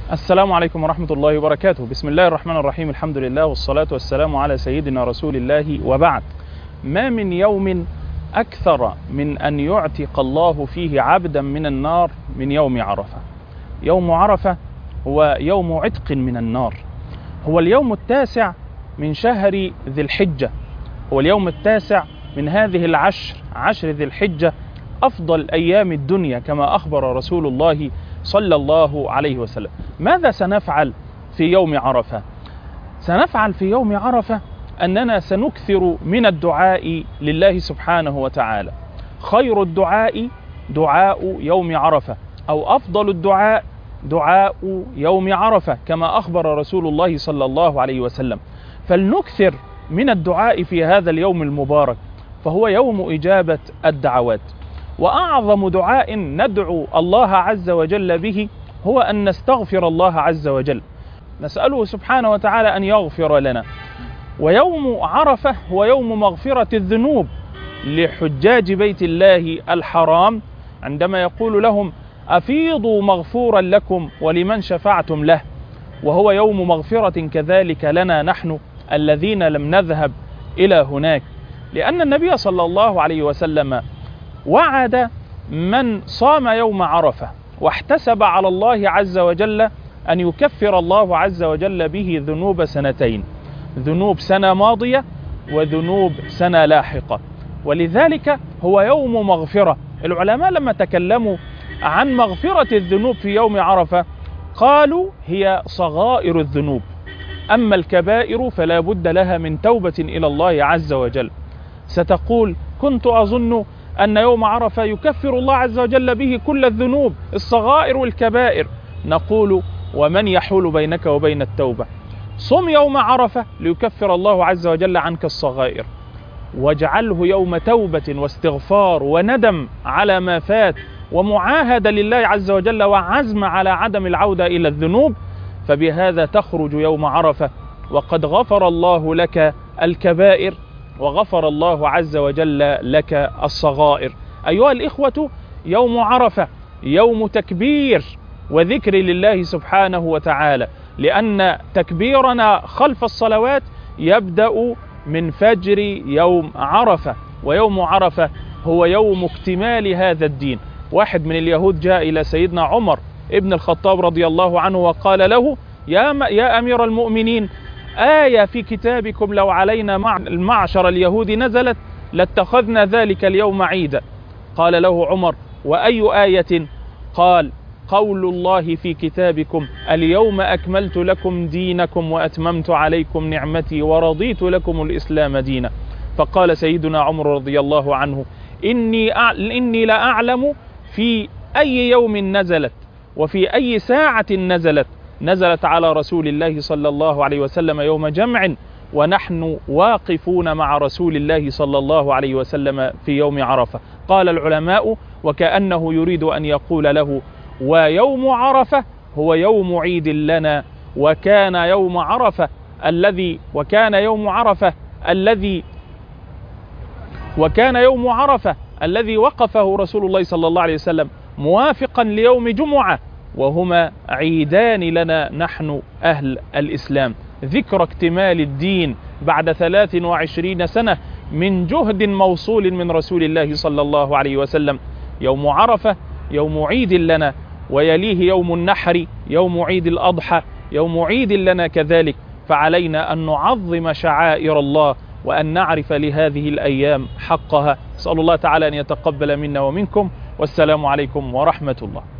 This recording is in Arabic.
السلام عليكم ورحمة الله وبركاته. بسم الله الرحمن الرحيم، الحمد لله والصلاة والسلام على سيدنا رسول الله، وبعد. ما من يوم أكثر من أن يعتق الله فيه عبدا من النار من يوم عرفة. يوم عرفة هو يوم عتق من النار، هو اليوم التاسع من شهر ذي الحجة، هو اليوم التاسع من هذه عشر ذي الحجة، أفضل أيام الدنيا كما أخبر رسول الله صلى الله عليه وسلم. ماذا سنفعل في يوم عرفة؟ سنفعل في يوم عرفة أننا سنكثر من الدعاء لله سبحانه وتعالى. خير الدعاء دعاء يوم عرفة، أو أفضل الدعاء دعاء يوم عرفة كما أخبر رسول الله صلى الله عليه وسلم. فلنكثر من الدعاء في هذا اليوم المبارك، فهو يوم إجابة الدعوات. وأعظم دعاء ندعو الله عز وجل به هو أن نستغفر الله عز وجل، نسأله سبحانه وتعالى أن يغفر لنا. ويوم عرفة هو يوم مغفرة الذنوب لحجاج بيت الله الحرام، عندما يقول لهم أفيضوا مغفورا لكم ولمن شفعتم له. وهو يوم مغفرة كذلك لنا نحن الذين لم نذهب إلى هناك، لأن النبي صلى الله عليه وسلم وعد من صام يوم عرفة واحتسب على الله عز وجل أن يكفر الله عز وجل به ذنوب سنتين، ذنوب سنة ماضية وذنوب سنة لاحقة. ولذلك هو يوم مغفرة. العلماء لما تكلموا عن مغفرة الذنوب في يوم عرفة قالوا هي صغائر الذنوب، أما الكبائر فلا بد لها من توبة إلى الله عز وجل. ستقول كنت أظن أن يوم عرفة يكفر الله عز وجل به كل الذنوب الصغائر والكبائر. نقول ومن يحول بينك وبين التوبة؟ صم يوم عرفة ليكفر الله عز وجل عنك الصغائر، واجعله يوم توبة واستغفار وندم على ما فات ومعاهدة لله عز وجل وعزم على عدم العودة إلى الذنوب. فبهذا تخرج يوم عرفة وقد غفر الله لك الكبائر وغفر الله عز وجل لك الصغائر. أيها الإخوة، يوم عرفة يوم تكبير وذكر لله سبحانه وتعالى، لأن تكبيرنا خلف الصلوات يبدأ من فجر يوم عرفة، ويوم عرفة هو يوم اكتمال هذا الدين. واحد من اليهود جاء إلى سيدنا عمر ابن الخطاب رضي الله عنه وقال له يا أمير المؤمنين، آية في كتابكم لو علينا معشر اليهود نزلت لاتخذنا ذلك اليوم عيدا. قال له عمر وأي آية؟ قال قول الله في كتابكم اليوم أكملت لكم دينكم وأتممت عليكم نعمتي ورضيت لكم الإسلام دينا. فقال سيدنا عمر رضي الله عنه إني لا أعلم في أي يوم نزلت وفي أي ساعة نزلت على رسول الله صلى الله عليه وسلم يوم جمع، ونحن واقفون مع رسول الله صلى الله عليه وسلم في يوم عرفة. قال العلماء وكأنه يريد أن يقول له ويوم عرفة هو يوم عيد لنا، وكان يوم عرفة الذي وقفه رسول الله صلى الله عليه وسلم موافقا ليوم جمعة، وهما عيدان لنا نحن أهل الإسلام. ذكر اكتمال الدين بعد 23 سنة من جهد موصول من رسول الله صلى الله عليه وسلم. يوم عرفة يوم عيد لنا، ويليه يوم النحر يوم عيد الأضحى يوم عيد لنا كذلك. فعلينا أن نعظم شعائر الله وأن نعرف لهذه الأيام حقها. أسأل الله تعالى أن يتقبل منا ومنكم، والسلام عليكم ورحمة الله.